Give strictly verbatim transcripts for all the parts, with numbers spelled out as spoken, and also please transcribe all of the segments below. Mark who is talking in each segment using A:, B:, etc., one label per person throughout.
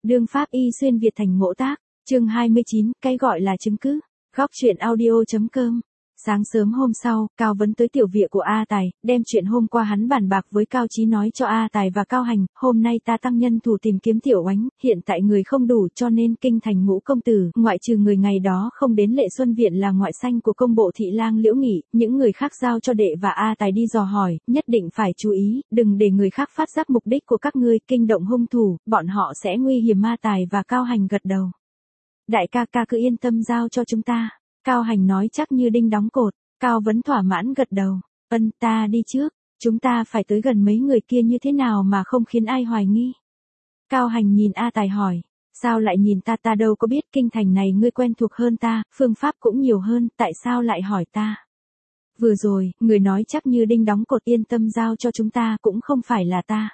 A: Đương pháp y xuyên Việt thành ngộ tác, chương hai mươi chín, cái gọi là chứng cứ. Góc truyện audio.com. Sáng sớm hôm sau, Cao Vấn tới tiểu viện của A Tài, đem chuyện hôm qua hắn bàn bạc với Cao Chí nói cho A Tài và Cao Hành, hôm nay ta tăng nhân thủ tìm kiếm Tiểu Oánh, hiện tại người không đủ cho nên kinh thành ngũ công tử, ngoại trừ người ngày đó không đến Lệ Xuân Viện là ngoại sanh của công bộ thị lang Liễu Nghị, những người khác giao cho đệ và A Tài đi dò hỏi, nhất định phải chú ý, đừng để người khác phát giác mục đích của các ngươi, kinh động hung thủ, bọn họ sẽ nguy hiểm. A Tài và Cao Hành gật đầu. Đại ca ca cứ yên tâm giao cho chúng ta. Cao Hành nói chắc như đinh đóng cột. Cao Vấn thỏa mãn gật đầu. Ân, ta đi trước. Chúng ta phải tới gần mấy người kia như thế nào mà không khiến ai hoài nghi. Cao Hành nhìn A Tài hỏi. Sao lại nhìn ta, ta đâu có biết, kinh thành này ngươi quen thuộc hơn ta, phương pháp cũng nhiều hơn, tại sao lại hỏi ta? Vừa rồi, người nói chắc như đinh đóng cột, yên tâm giao cho chúng ta, cũng không phải là ta.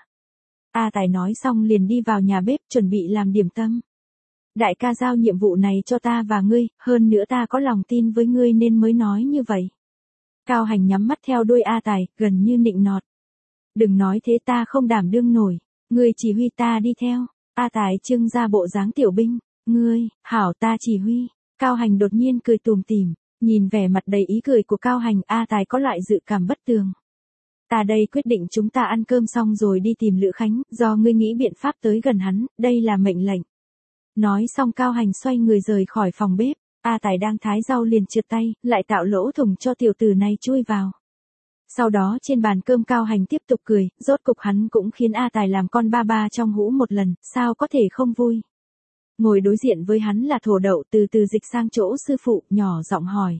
A: A Tài nói xong liền đi vào nhà bếp chuẩn bị làm điểm tâm. Đại ca giao nhiệm vụ này cho ta và ngươi, hơn nữa ta có lòng tin với ngươi nên mới nói như vậy. Cao Hành nhắm mắt theo đuôi A Tài, gần như nịnh nọt. Đừng nói thế, ta không đảm đương nổi, ngươi chỉ huy ta đi theo. A Tài trưng ra bộ dáng tiểu binh, ngươi, hảo ta chỉ huy. Cao Hành đột nhiên cười tủm tỉm, nhìn vẻ mặt đầy ý cười của Cao Hành, A Tài có loại dự cảm bất tường. Ta đây quyết định chúng ta ăn cơm xong rồi đi tìm Lữ Khánh, do ngươi nghĩ biện pháp tới gần hắn, đây là mệnh lệnh. Nói xong Cao Hành xoay người rời khỏi phòng bếp, A Tài đang thái rau liền trượt tay, lại tạo lỗ thủng cho tiểu tử này chui vào. Sau đó trên bàn cơm Cao Hành tiếp tục cười, rốt cục hắn cũng khiến A Tài làm con ba ba trong hũ một lần, sao có thể không vui. Ngồi đối diện với hắn là Thổ Đậu, từ từ dịch sang chỗ sư phụ, nhỏ giọng hỏi.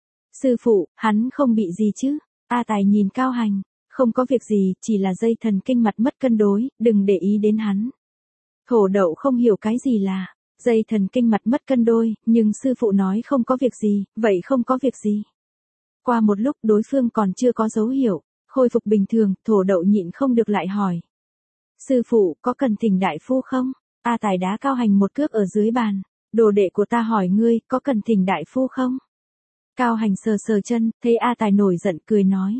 A: Sư phụ, hắn không bị gì chứ? A Tài nhìn Cao Hành, không có việc gì, chỉ là dây thần kinh mặt mất cân đối, đừng để ý đến hắn. Thổ Đậu không hiểu cái gì là dây thần kinh mặt mất cân đôi, nhưng sư phụ nói không có việc gì, vậy không có việc gì. Qua một lúc đối phương còn chưa có dấu hiệu khôi phục bình thường, Thổ Đậu nhịn không được lại hỏi. Sư phụ, có cần thỉnh đại phu không? A Tài đá Cao Hành một cước ở dưới bàn. Đồ đệ của ta hỏi ngươi, có cần thỉnh đại phu không? Cao Hành sờ sờ chân, thấy A Tài nổi giận cười nói.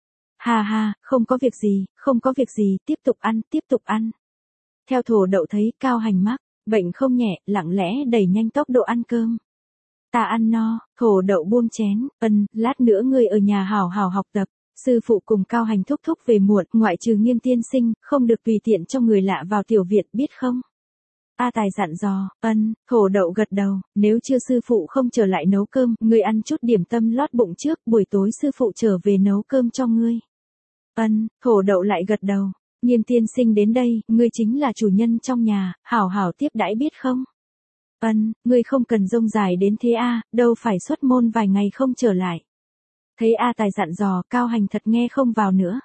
A: Hà hà, không có việc gì, không có việc gì, tiếp tục ăn, tiếp tục ăn. Theo Thổ Đậu thấy Cao Hành mắc bệnh không nhẹ, lặng lẽ đẩy nhanh tốc độ ăn cơm. Ta ăn no. Thổ Đậu buông chén, ân, lát nữa ngươi ở nhà hảo hảo học tập. Sư phụ cùng Cao Hành thúc thúc về muộn, ngoại trừ Nghiêm tiên sinh, không được tùy tiện cho người lạ vào tiểu viện, biết không? A Tài dặn dò, ân. Thổ Đậu gật đầu, nếu chưa sư phụ không trở lại nấu cơm, ngươi ăn chút điểm tâm lót bụng trước, buổi tối sư phụ trở về nấu cơm cho ngươi. Ân. Thổ Đậu lại gật đầu. Nghiêm tiên sinh đến đây, ngươi chính là chủ nhân trong nhà, hảo hảo tiếp đãi biết không? Ân, ngươi không cần rông dài đến thế a, đâu phải xuất môn vài ngày không trở lại. Thấy A Tài dặn dò, Cao Hành thật nghe không vào nữa.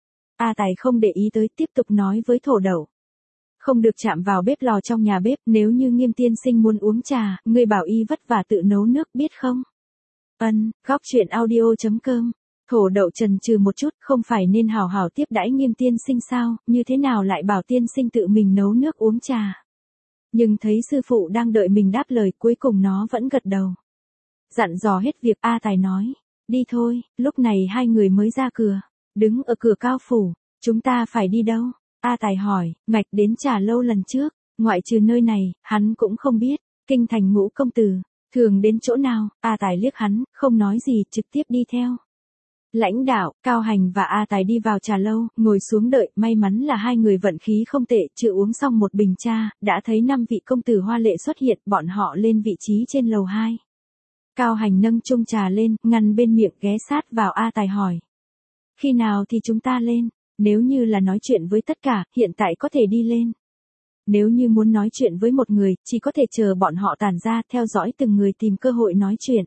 A: A Tài không để ý tới, tiếp tục nói với Thổ Đậu. Không được chạm vào bếp lò trong nhà bếp, nếu như Nghiêm tiên sinh muốn uống trà, ngươi bảo y vất vả tự nấu nước biết không? Ân, góc truyện audio.com. Thổ Đậu chần chừ một chút, không phải nên hảo hảo tiếp đãi Nghiêm tiên sinh sao, như thế nào lại bảo tiên sinh tự mình nấu nước uống trà. Nhưng thấy sư phụ đang đợi mình đáp lời, cuối cùng nó vẫn gật đầu. Dặn dò hết việc, A Tài nói, đi thôi. Lúc này hai người mới ra cửa, đứng ở cửa Cao phủ. Chúng ta phải đi đâu? A Tài hỏi, ngạch đến Trà Lâu lần trước, ngoại trừ nơi này, hắn cũng không biết. Kinh thành ngũ công tử, thường đến chỗ nào? A Tài liếc hắn, không nói gì, trực tiếp đi theo. Lãnh đạo, Cao Hành và A Tài đi vào Trà Lâu, ngồi xuống đợi, may mắn là hai người vận khí không tệ, chưa uống xong một bình trà, đã thấy năm vị công tử hoa lệ xuất hiện, bọn họ lên vị trí trên lầu hai. Cao Hành nâng chung trà lên, ngăn bên miệng, ghé sát vào A Tài hỏi. Khi nào thì chúng ta lên? Nếu như là nói chuyện với tất cả, hiện tại có thể đi lên. Nếu như muốn nói chuyện với một người, chỉ có thể chờ bọn họ tản ra, theo dõi từng người tìm cơ hội nói chuyện.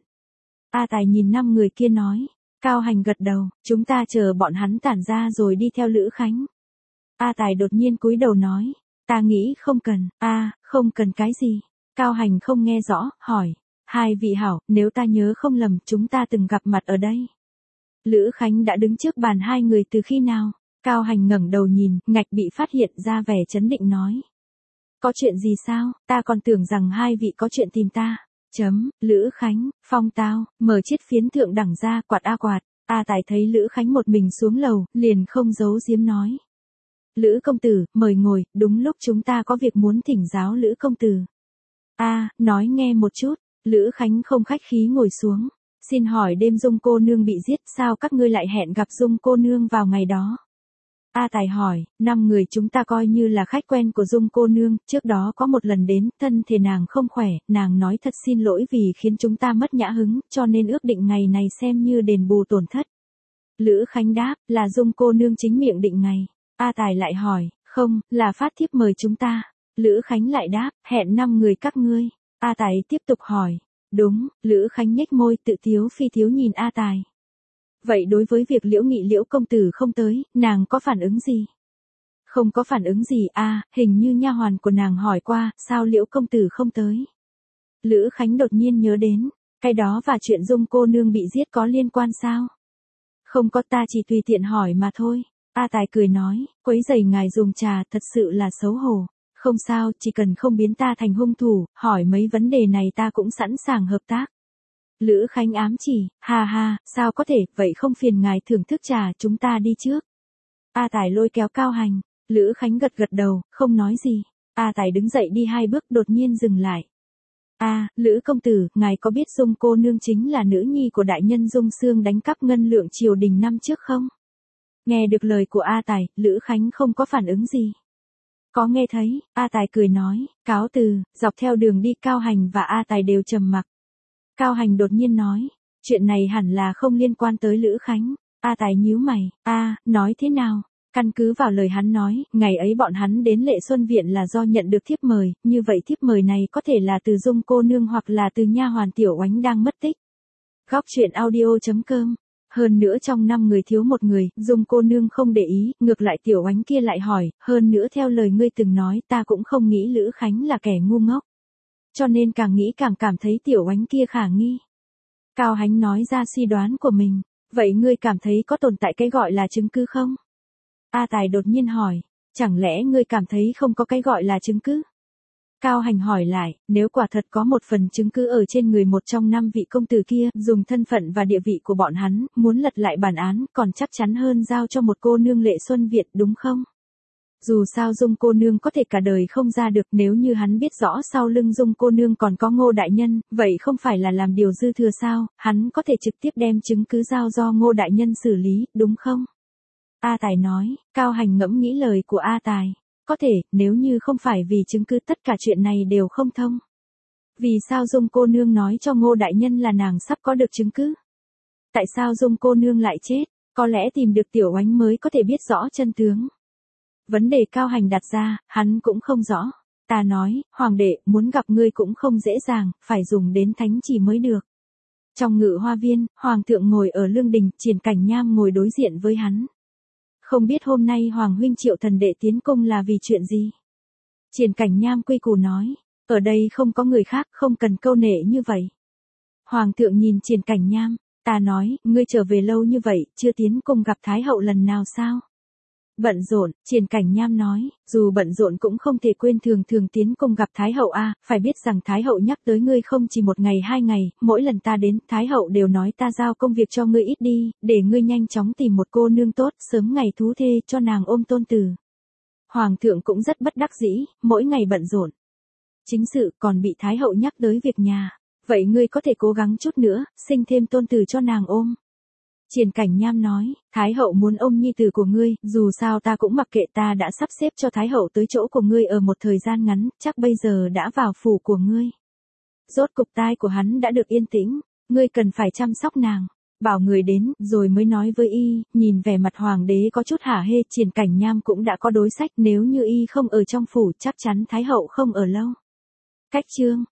A: A Tài nhìn năm người kia nói. Cao Hành gật đầu, chúng ta chờ bọn hắn tản ra rồi đi theo Lữ Khánh. A Tài đột nhiên cúi đầu nói, ta nghĩ không cần. A, không cần cái gì? Cao Hành không nghe rõ, hỏi, hai vị hảo, nếu ta nhớ không lầm, chúng ta từng gặp mặt ở đây. Lữ Khánh đã đứng trước bàn hai người từ khi nào? Cao Hành ngẩng đầu nhìn, ngạch bị phát hiện ra vẻ chấn định nói. Có chuyện gì sao, ta còn tưởng rằng hai vị có chuyện tìm ta. Chấm, Lữ Khánh, phong tao, mở chiếc phiến thượng đẳng ra, quạt a quạt. A Tài thấy Lữ Khánh một mình xuống lầu, liền không giấu giếm nói. Lữ công tử, mời ngồi, đúng lúc chúng ta có việc muốn thỉnh giáo Lữ công tử. A, nói nghe một chút, Lữ Khánh không khách khí ngồi xuống. Xin hỏi đêm Dung cô nương bị giết, sao các ngươi lại hẹn gặp Dung cô nương vào ngày đó? A Tài hỏi, năm người chúng ta coi như là khách quen của Dung cô nương, trước đó có một lần đến, thân thể nàng không khỏe, nàng nói thật xin lỗi vì khiến chúng ta mất nhã hứng, cho nên ước định ngày này xem như đền bù tổn thất. Lữ Khánh đáp, là Dung cô nương chính miệng định ngày. A Tài lại hỏi, không, là phát thiếp mời chúng ta. Lữ Khánh lại đáp, hẹn năm người các ngươi. A Tài tiếp tục hỏi, đúng, Lữ Khánh nhếch môi tự tiếu phi thiếu nhìn A Tài. Vậy đối với việc Liễu Nghị Liễu công tử không tới, nàng có phản ứng gì? Không có phản ứng gì à, hình như nha hoàn của nàng hỏi qua, sao Liễu công tử không tới? Lữ Khánh đột nhiên nhớ đến, cái đó và chuyện Dung cô nương bị giết có liên quan sao? Không có, ta chỉ tùy tiện hỏi mà thôi. A Tài cười nói, quấy rầy ngài dùng trà thật sự là xấu hổ. Không sao, chỉ cần không biến ta thành hung thủ, hỏi mấy vấn đề này ta cũng sẵn sàng hợp tác. Lữ Khánh ám chỉ, ha ha, sao có thể, vậy không phiền ngài thưởng thức trà, chúng ta đi trước. A Tài lôi kéo Cao Hành, Lữ Khánh gật gật đầu, không nói gì. A Tài đứng dậy đi hai bước đột nhiên dừng lại. A, Lữ công tử, ngài có biết Dung cô nương chính là nữ nhi của đại nhân Dung Xương đánh cắp ngân lượng triều đình năm trước không? Nghe được lời của A Tài, Lữ Khánh không có phản ứng gì. Có nghe thấy, A Tài cười nói, cáo từ, dọc theo đường đi Cao Hành và A Tài đều trầm mặc. Cao Hành đột nhiên nói, chuyện này hẳn là không liên quan tới Lữ Khánh. A Tài nhíu mày, a, nói thế nào? Căn cứ vào lời hắn nói, ngày ấy bọn hắn đến Lệ Xuân Viện là do nhận được thiếp mời, như vậy thiếp mời này có thể là từ Dung cô nương hoặc là từ nha hoàn Tiểu Oánh đang mất tích. Góc truyện audio chấm com. Hơn nữa trong năm người thiếu một người, Dung cô nương không để ý, ngược lại Tiểu Oánh kia lại hỏi, hơn nữa theo lời ngươi từng nói ta cũng không nghĩ Lữ Khánh là kẻ ngu ngốc. Cho nên càng nghĩ càng cảm thấy Tiểu Oánh kia khả nghi. Cao Hánh nói ra suy đoán của mình, vậy ngươi cảm thấy có tồn tại cái gọi là chứng cứ không? A Tài đột nhiên hỏi, chẳng lẽ ngươi cảm thấy không có cái gọi là chứng cứ? Cao Hành hỏi lại, nếu quả thật có một phần chứng cứ ở trên người một trong năm vị công tử kia, dùng thân phận và địa vị của bọn hắn, muốn lật lại bản án, còn chắc chắn hơn giao cho một cô nương Lệ Xuân Việt đúng không? Dù sao Dung cô nương có thể cả đời không ra được, nếu như hắn biết rõ sau lưng Dung cô nương còn có Ngô đại nhân, vậy không phải là làm điều dư thừa sao, hắn có thể trực tiếp đem chứng cứ giao do Ngô đại nhân xử lý, đúng không? A Tài nói, Cao Hành ngẫm nghĩ lời của A Tài. Có thể, nếu như không phải vì chứng cứ tất cả chuyện này đều không thông. Vì sao Dung cô nương nói cho Ngô đại nhân là nàng sắp có được chứng cứ? Tại sao Dung cô nương lại chết? Có lẽ tìm được Tiểu Oánh mới có thể biết rõ chân tướng. Vấn đề Cao Hành đặt ra, hắn cũng không rõ. Ta nói, hoàng đệ, muốn gặp ngươi cũng không dễ dàng, phải dùng đến thánh chỉ mới được. Trong ngự hoa viên, hoàng thượng ngồi ở lương đình, Triển Cảnh Nham ngồi đối diện với hắn. Không biết hôm nay hoàng huynh triệu thần đệ tiến cung là vì chuyện gì? Triển Cảnh Nham quy củ nói, ở đây không có người khác, không cần câu nệ như vậy. Hoàng thượng nhìn Triển Cảnh Nham, ta nói, ngươi trở về lâu như vậy, chưa tiến cung gặp Thái hậu lần nào sao? Bận rộn, Triển Cảnh Nham nói, dù bận rộn cũng không thể quên thường thường tiến cung gặp Thái hậu a, phải biết rằng Thái hậu nhắc tới ngươi không chỉ một ngày hai ngày, mỗi lần ta đến, Thái hậu đều nói ta giao công việc cho ngươi ít đi, để ngươi nhanh chóng tìm một cô nương tốt, sớm ngày thú thê cho nàng ôm tôn tử. Hoàng thượng cũng rất bất đắc dĩ, mỗi ngày bận rộn. Chính sự còn bị Thái hậu nhắc tới việc nhà, vậy ngươi có thể cố gắng chút nữa, sinh thêm tôn tử cho nàng ôm. Triển Cảnh Nham nói, Thái hậu muốn ôm nhi tử của ngươi, dù sao ta cũng mặc kệ, ta đã sắp xếp cho Thái hậu tới chỗ của ngươi ở một thời gian ngắn, chắc bây giờ đã vào phủ của ngươi. Rốt cục tai của hắn đã được yên tĩnh, ngươi cần phải chăm sóc nàng, bảo người đến, rồi mới nói với y, nhìn vẻ mặt hoàng đế có chút hả hê, Triển Cảnh Nham cũng đã có đối sách, nếu như y không ở trong phủ, chắc chắn Thái hậu không ở lâu. Cách chương